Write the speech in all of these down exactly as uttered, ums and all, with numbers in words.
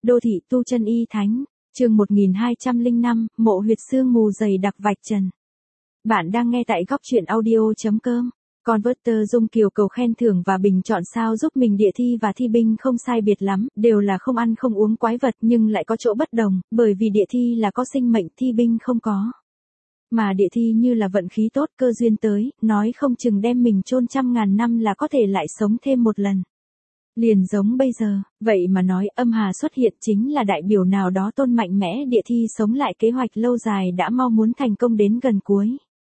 Đô thị tu chân y thánh, chương một nghìn hai trăm lẻ năm, mộ huyệt sương mù dày đặc vạch trần. Bạn đang nghe tại góc truyện audio.com. Converter Dung Kiều cầu khen thưởng và bình chọn sao giúp mình. Địa thi và thi binh không sai biệt lắm, đều là không ăn không uống quái vật nhưng lại có chỗ bất đồng, bởi vì địa thi là có sinh mệnh, thi binh không có. Mà địa thi như là vận khí tốt, cơ duyên tới, nói không chừng đem mình chôn trăm ngàn năm là có thể lại sống thêm một lần. Liền giống bây giờ, vậy mà nói âm hà xuất hiện chính là đại biểu nào đó tôn mạnh mẽ địa thi sống lại kế hoạch lâu dài đã mau muốn thành công đến gần cuối.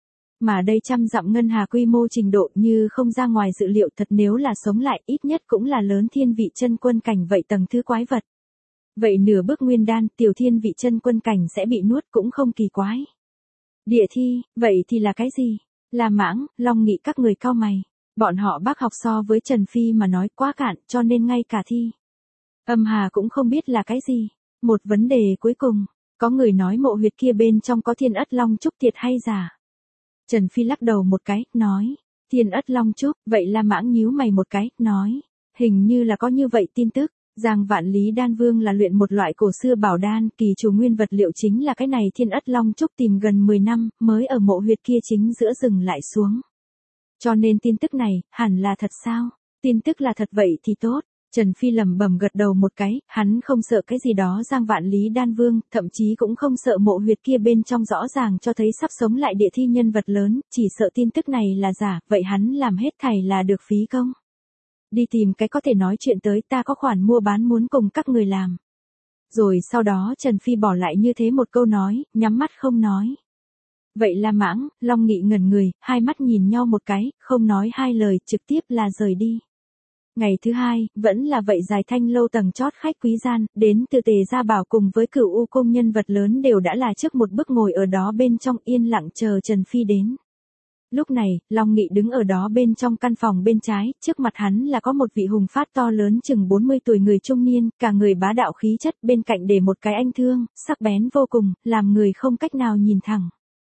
Mà đây trăm dặm ngân hà quy mô trình độ như không ra ngoài dự liệu thật, nếu là sống lại ít nhất cũng là lớn thiên vị chân quân cảnh vậy tầng thứ quái vật. Vậy nửa bước nguyên đan tiểu thiên vị chân quân cảnh sẽ bị nuốt cũng không kỳ quái. Địa thi, vậy thì là cái gì? Là mãng, Long Nghị các người cau mày. Bọn họ bác học so với Trần Phi mà nói quá cạn cho nên ngay cả thi âm hà cũng không biết là cái gì. Một vấn đề cuối cùng, có người nói mộ huyệt kia bên trong có thiên ất long trúc thiệt hay giả? Trần Phi lắc đầu một cái, nói, thiên ất long trúc, vậy La Mãng nhíu mày một cái, nói, hình như là có như vậy tin tức. Giang Vạn Lý Đan Vương là luyện một loại cổ xưa bảo đan, kỳ chủ nguyên vật liệu chính là cái này thiên ất long trúc, tìm gần mười năm, mới ở mộ huyệt kia chính giữa rừng lại xuống. Cho nên tin tức này, hẳn là thật sao? Tin tức là thật vậy thì tốt. Trần Phi lẩm bẩm gật đầu một cái, hắn không sợ cái gì đó Giang Vạn Lý Đan Vương, thậm chí cũng không sợ mộ huyệt kia bên trong rõ ràng cho thấy sắp sống lại địa thi nhân vật lớn, chỉ sợ tin tức này là giả, vậy hắn làm hết thảy là được phí công. Đi tìm cái có thể nói chuyện tới, ta có khoản mua bán muốn cùng các người làm. Rồi sau đó Trần Phi bỏ lại như thế một câu nói, nhắm mắt không nói. Vậy La Mãng, Long Nghị ngẩn người, hai mắt nhìn nhau một cái, không nói hai lời, trực tiếp là rời đi. Ngày thứ hai, vẫn là vậy dài thanh lâu tầng chót khách quý gian, đến từ Tề Gia Bảo cùng với Cửu U Cung nhân vật lớn đều đã là trước một bước ngồi ở đó bên trong yên lặng chờ Trần Phi đến. Lúc này, Long Nghị đứng ở đó bên trong căn phòng bên trái, trước mặt hắn là có một vị hùng phát to lớn chừng bốn mươi tuổi người trung niên, cả người bá đạo khí chất, bên cạnh để một cái anh thương, sắc bén vô cùng, làm người không cách nào nhìn thẳng.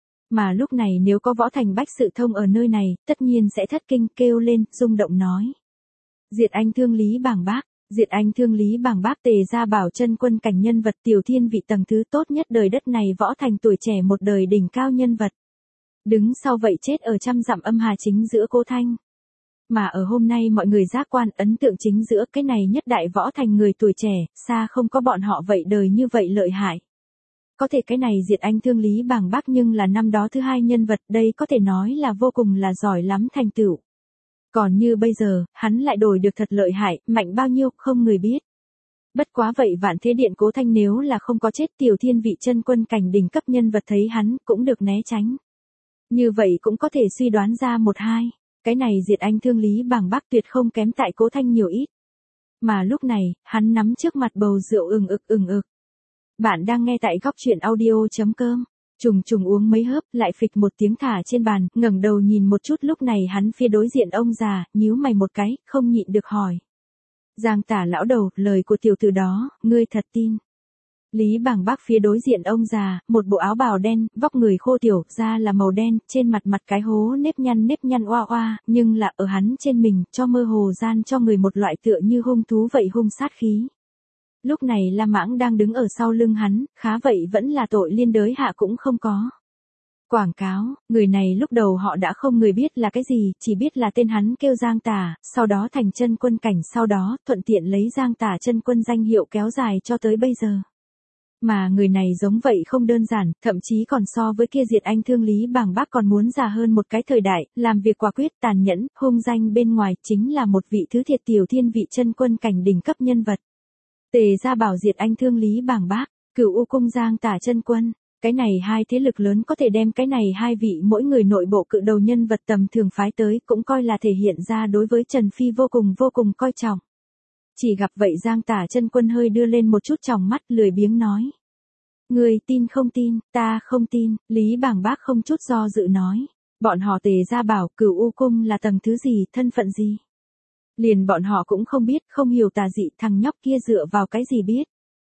Mà lúc này nếu có Võ Thành Bách Sự Thông ở nơi này, tất nhiên sẽ thất kinh, kêu lên, rung động nói. Diệt Anh Thương Lý Bàng Bác, Diệt Anh Thương Lý Bàng Bác, Tề Gia Bảo chân quân cảnh nhân vật, tiểu thiên vị tầng thứ tốt nhất đời đất này, Võ Thành tuổi trẻ một đời đỉnh cao nhân vật. Đứng sau vậy chết ở trăm dặm âm hà chính giữa Cố Thanh. Mà ở hôm nay mọi người giác quan ấn tượng chính giữa cái này nhất đại Võ Thành người tuổi trẻ, xa không có bọn họ vậy đời như vậy lợi hại. Có thể cái này Diệt Anh Thương Lý Bàng Bác nhưng là năm đó thứ hai nhân vật, đây có thể nói là vô cùng là giỏi lắm thành tựu. Còn như bây giờ, hắn lại đổi được thật lợi hại, mạnh bao nhiêu, không người biết. Bất quá vậy Vạn Thế Điện Cố Thanh nếu là không có chết, tiểu thiên vị chân quân cảnh đỉnh cấp nhân vật thấy hắn, cũng được né tránh. Như vậy cũng có thể suy đoán ra một hai, cái này Diệt Anh Thương Lý Bàng Bác tuyệt không kém tại Cố Thanh nhiều ít. Mà lúc này, hắn nắm trước mặt bầu rượu ừng ực ừng ực. Bạn đang nghe tại góc truyện audio.com. Trùng trùng uống mấy hớp, lại phịch một tiếng thả trên bàn, ngẩng đầu nhìn một chút, lúc này hắn phía đối diện ông già, nhíu mày một cái, không nhịn được hỏi. Giang Tả lão đầu, lời của tiểu tử đó, ngươi thật tin? Lý Bàng Bác phía đối diện ông già, một bộ áo bào đen, vóc người khô tiểu, da là màu đen, trên mặt mặt cái hố nếp nhăn nếp nhăn oa oa, nhưng là ở hắn trên mình, cho mơ hồ gian cho người một loại tựa như hung thú vậy hung sát khí. Lúc này La Mãng đang đứng ở sau lưng hắn, khá vậy vẫn là tội liên đới hạ cũng không có. Quảng cáo, người này lúc đầu họ đã không người biết là cái gì, chỉ biết là tên hắn kêu Giang Tả, sau đó thành chân quân cảnh, sau đó thuận tiện lấy Giang Tả chân quân danh hiệu kéo dài cho tới bây giờ. Mà người này giống vậy không đơn giản, thậm chí còn so với kia Diệt Anh Thương Lý Bàng Bác còn muốn già hơn một cái thời đại, làm việc quả quyết tàn nhẫn, hung danh bên ngoài chính là một vị thứ thiệt tiểu thiên vị chân quân cảnh đỉnh cấp nhân vật. Tề Gia Bảo Diệt Anh Thương Lý Bàng Bác, Cửu U Cung Giang Tả chân quân, cái này hai thế lực lớn có thể đem cái này hai vị mỗi người nội bộ cự đầu nhân vật tầm thường phái tới, cũng coi là thể hiện ra đối với Trần Phi vô cùng vô cùng coi trọng. Chỉ gặp vậy Giang Tả chân quân hơi đưa lên một chút tròng mắt, lười biếng nói. Người tin không tin, ta không tin. Lý Bàng Bác không chút do dự nói. Bọn họ Tề Gia Bảo, Cửu U Cung là tầng thứ gì, thân phận gì? Liền bọn họ cũng không biết, không hiểu tà dị, thằng nhóc kia dựa vào cái gì biết.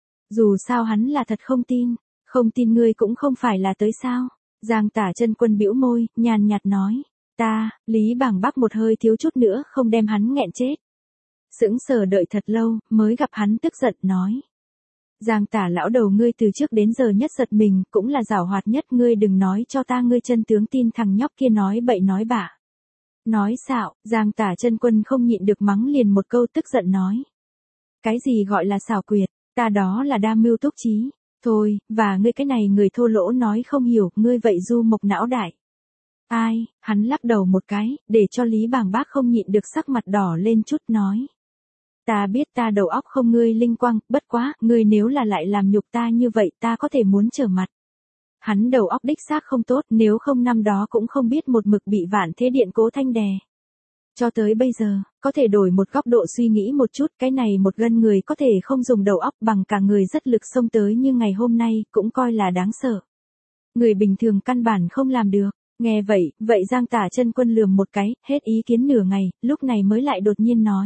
Dù sao hắn là thật không tin, không tin ngươi cũng không phải là tới sao. Giang Tả chân quân bĩu môi, nhàn nhạt nói. Ta, Lý Bàng Bác một hơi thiếu chút nữa không đem hắn nghẹn chết. Sững sờ đợi thật lâu, mới gặp hắn tức giận nói. Giang Tả lão đầu ngươi từ trước đến giờ nhất giật mình, cũng là giảo hoạt nhất, ngươi đừng nói cho ta ngươi chân tướng, tin thằng nhóc kia nói bậy nói bạ. Nói xạo, Giang Tả chân quân không nhịn được mắng liền một câu, tức giận nói. Cái gì gọi là xảo quyệt, ta đó là đa mưu túc trí. Thôi, và ngươi cái này người thô lỗ nói không hiểu, ngươi vậy du mộc não đại. Ai, hắn lắc đầu một cái, để cho Lý Bàng Bác không nhịn được sắc mặt đỏ lên chút nói. Ta biết ta đầu óc không ngươi linh quang, bất quá, ngươi nếu là lại làm nhục ta như vậy ta có thể muốn trở mặt. Hắn đầu óc đích xác không tốt, nếu không năm đó cũng không biết một mực bị Vạn Thế Điện Cố Thanh đè. Cho tới bây giờ, có thể đổi một góc độ suy nghĩ một chút, cái này một gân người có thể không dùng đầu óc bằng cả người rất lực xông tới như ngày hôm nay, cũng coi là đáng sợ. Người bình thường căn bản không làm được. Nghe vậy, vậy Giang Tả chân quân lườm một cái, hết ý kiến nửa ngày, lúc này mới lại đột nhiên nói.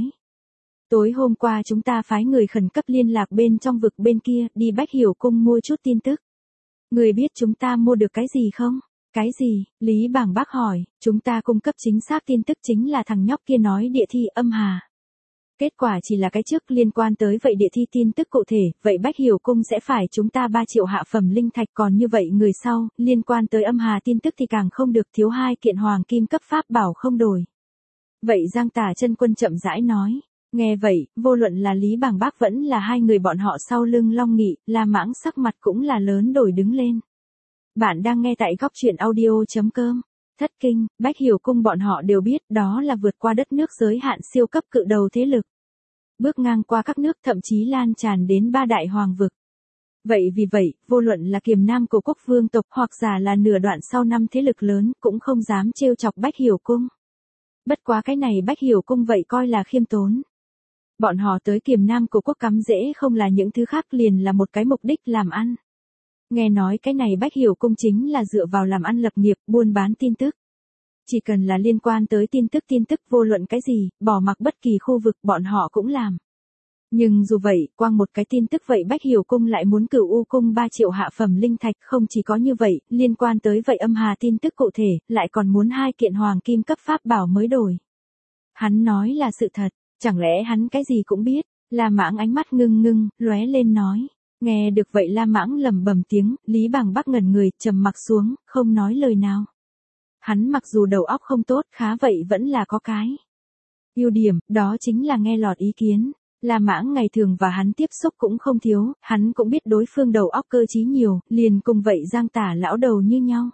Tối hôm qua chúng ta phái người khẩn cấp liên lạc bên trong vực bên kia, đi Bách Hiểu Cung mua chút tin tức. Người biết chúng ta mua được cái gì không? Cái gì? Lý Bàng Bác hỏi, chúng ta cung cấp chính xác tin tức chính là thằng nhóc kia nói địa thi âm hà. Kết quả chỉ là cái trước liên quan tới vậy địa thi tin tức cụ thể, vậy Bách Hiểu Cung sẽ phải chúng ta ba triệu hạ phẩm linh thạch, còn như vậy người sau, liên quan tới âm hà tin tức thì càng không được, thiếu hai kiện hoàng kim cấp pháp bảo không đổi. Vậy Giang Tả chân quân chậm rãi nói. Nghe vậy, vô luận là Lý Bàng Bác vẫn là hai người bọn họ sau lưng Long Nghị, La Mãng sắc mặt cũng là lớn đổi đứng lên. Bạn đang nghe tại góc truyện audio.com. Thất kinh, Bách Hiểu Cung bọn họ đều biết đó là vượt qua đất nước giới hạn siêu cấp cự đầu thế lực. Bước ngang qua các nước, thậm chí lan tràn đến ba đại hoàng vực. Vậy vì vậy, vô luận là Kiềm Nam Cổ Quốc vương tộc hoặc giả là nửa đoạn sau năm thế lực lớn cũng không dám trêu chọc Bách Hiểu Cung. Bất quá cái này Bách Hiểu Cung vậy coi là khiêm tốn. Bọn họ tới Kiềm Nam Cổ Quốc cắm rễ không là những thứ khác, liền là một cái mục đích làm ăn. Nghe nói cái này Bách Hiểu Cung chính là dựa vào làm ăn lập nghiệp, buôn bán tin tức. Chỉ cần là liên quan tới tin tức tin tức vô luận cái gì, bỏ mặc bất kỳ khu vực bọn họ cũng làm. Nhưng dù vậy, quang một cái tin tức vậy Bách Hiểu Cung lại muốn Cửu U Cung ba triệu hạ phẩm linh thạch, không chỉ có như vậy, liên quan tới vậy âm hà tin tức cụ thể, lại còn muốn hai kiện hoàng kim cấp pháp bảo mới đổi. Hắn nói là sự thật, chẳng lẽ hắn cái gì cũng biết? La Mãng ánh mắt ngưng ngưng, lóe lên nói. Nghe được vậy La Mãng lẩm bẩm tiếng, Lý Bàng Bác ngẩn người, trầm mặc xuống, không nói lời nào. Hắn mặc dù đầu óc không tốt, khá vậy vẫn là có cái ưu điểm, đó chính là nghe lọt ý kiến. La Mãng ngày thường và hắn tiếp xúc cũng không thiếu, hắn cũng biết đối phương đầu óc cơ trí nhiều, liền cùng vậy Giang Tả lão đầu như nhau.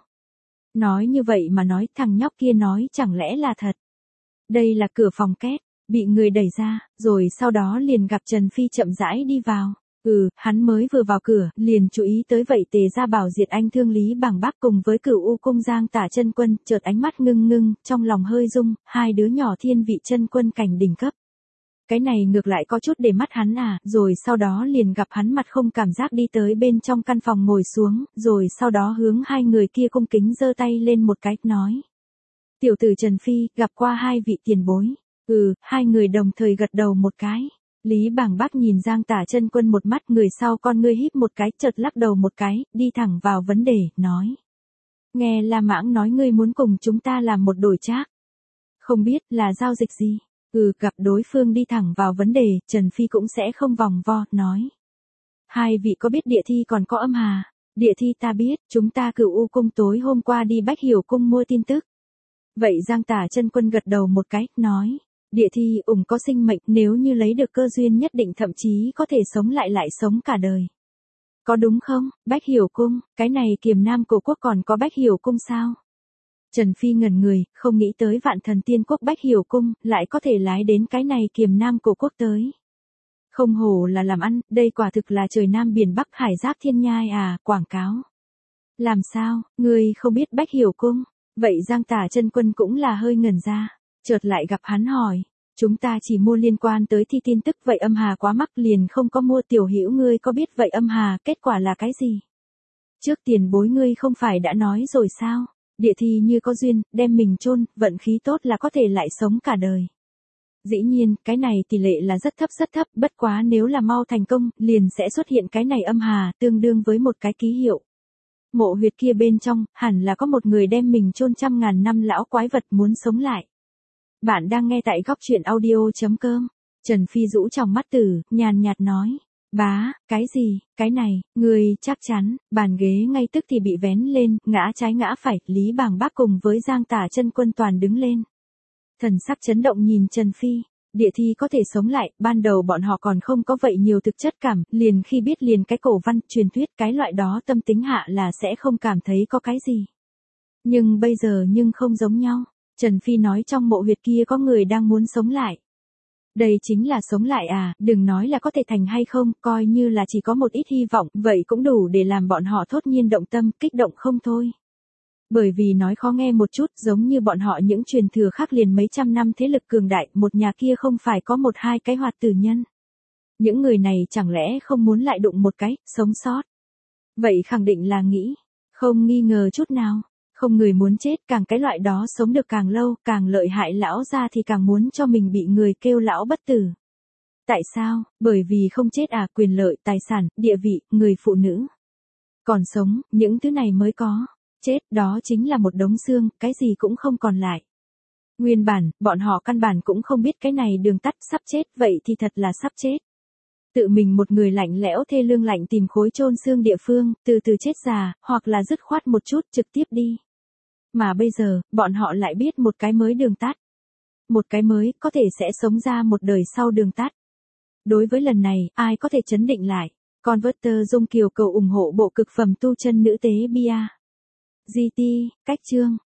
Nói như vậy mà nói, thằng nhóc kia nói chẳng lẽ là thật. Đây là cửa phòng két, bị người đẩy ra, rồi sau đó liền gặp Trần Phi chậm rãi đi vào. Ừ, hắn mới vừa vào cửa, liền chú ý tới vậy Tề Gia Bảo Diệt Anh Thương Lý Bàng Bác cùng với Cửu U Cung Giang Tả chân quân, chợt ánh mắt ngưng ngưng, trong lòng hơi rung, hai đứa nhỏ thiên vị chân quân cảnh đỉnh cấp. Cái này ngược lại có chút để mắt hắn à, rồi sau đó liền gặp hắn mặt không cảm giác đi tới bên trong căn phòng ngồi xuống, rồi sau đó hướng hai người kia cung kính giơ tay lên một cái, nói. Tiểu tử Trần Phi, gặp qua hai vị tiền bối. Ừ, hai người đồng thời gật đầu một cái. Lý Bàng Bác nhìn Giang Tả chân quân một mắt, người sau con ngươi híp một cái, chợt lắc đầu một cái, đi thẳng vào vấn đề, nói. Nghe La Mãng nói ngươi muốn cùng chúng ta làm một đổi trác. Không biết là giao dịch gì. Ừ, gặp đối phương đi thẳng vào vấn đề, Trần Phi cũng sẽ không vòng vo, nói. Hai vị có biết địa thi còn có âm hà? Địa thi ta biết, chúng ta Cửu U Cung tối hôm qua đi Bách Hiểu Cung mua tin tức. Vậy Giang Tả chân quân gật đầu một cái, nói. Địa thi ủng có sinh mệnh, nếu như lấy được cơ duyên nhất định thậm chí có thể sống lại lại sống cả đời. Có đúng không? Bách Hiểu Cung, cái này Kiềm Nam Cổ Quốc còn có Bách Hiểu Cung sao? Trần Phi ngẩn người, không nghĩ tới Vạn Thần Tiên Quốc Bách Hiểu Cung, lại có thể lái đến cái này Kiềm Nam Cổ Quốc tới. Không hổ là làm ăn, đây quả thực là trời Nam biển Bắc hải giáp thiên nhai à, quảng cáo. Làm sao, ngươi không biết Bách Hiểu Cung? Vậy Giang Tả chân quân cũng là hơi ngẩn ra, chợt lại gặp hắn hỏi. Chúng ta chỉ mua liên quan tới thi tin tức, vậy âm hà quá mắc liền không có mua. Tiểu Hữu ngươi có biết vậy âm hà kết quả là cái gì? Trước tiền bối ngươi không phải đã nói rồi sao? Địa thi như có duyên, đem mình chôn, vận khí tốt là có thể lại sống cả đời. Dĩ nhiên, cái này tỷ lệ là rất thấp rất thấp, bất quá nếu là mau thành công, liền sẽ xuất hiện cái này âm hà, tương đương với một cái ký hiệu. Mộ huyệt kia bên trong, hẳn là có một người đem mình chôn trăm ngàn năm lão quái vật muốn sống lại. Bạn đang nghe tại góc truyện audio.com. Trần Phi rũ trong mắt tử, nhàn nhạt nói. Bá, cái gì, cái này, người chắc chắn, bàn ghế ngay tức thì bị vén lên, ngã trái ngã phải, Lý Bàng Bác cùng với Giang Tả Chân Quân toàn đứng lên. Thần sắc chấn động nhìn Trần Phi, địa thi có thể sống lại, ban đầu bọn họ còn không có vậy nhiều thực chất cảm, liền khi biết liền cái cổ văn, truyền thuyết cái loại đó tâm tính hạ là sẽ không cảm thấy có cái gì. Nhưng bây giờ nhưng không giống nhau, Trần Phi nói trong mộ huyệt kia có người đang muốn sống lại. Đây chính là sống lại à, đừng nói là có thể thành hay không, coi như là chỉ có một ít hy vọng, vậy cũng đủ để làm bọn họ thốt nhiên động tâm, kích động không thôi. Bởi vì nói khó nghe một chút, giống như bọn họ những truyền thừa khác liền mấy trăm năm thế lực cường đại, một nhà kia không phải có một hai cái hoạt tử nhân. Những người này chẳng lẽ không muốn lại đụng một cái, sống sót. Vậy khẳng định là nghĩ, không nghi ngờ chút nào. Không người muốn chết, càng cái loại đó sống được càng lâu, càng lợi hại lão ra thì càng muốn cho mình bị người kêu lão bất tử. Tại sao? Bởi vì không chết à, quyền lợi, tài sản, địa vị, người phụ nữ. Còn sống, những thứ này mới có. Chết, đó chính là một đống xương, cái gì cũng không còn lại. Nguyên bản, bọn họ căn bản cũng không biết cái này đường tắt, sắp chết, vậy thì thật là sắp chết. Tự mình một người lạnh lẽo thê lương lạnh tìm khối chôn xương địa phương, từ từ chết già, hoặc là dứt khoát một chút trực tiếp đi. Mà bây giờ, bọn họ lại biết một cái mới đường tắt. Một cái mới, có thể sẽ sống ra một đời sau đường tắt. Đối với lần này, ai có thể chấn định lại? Converter Dung Kiều cầu ủng hộ bộ cực phẩm tu chân nữ tế bia. giê tê, cách chương.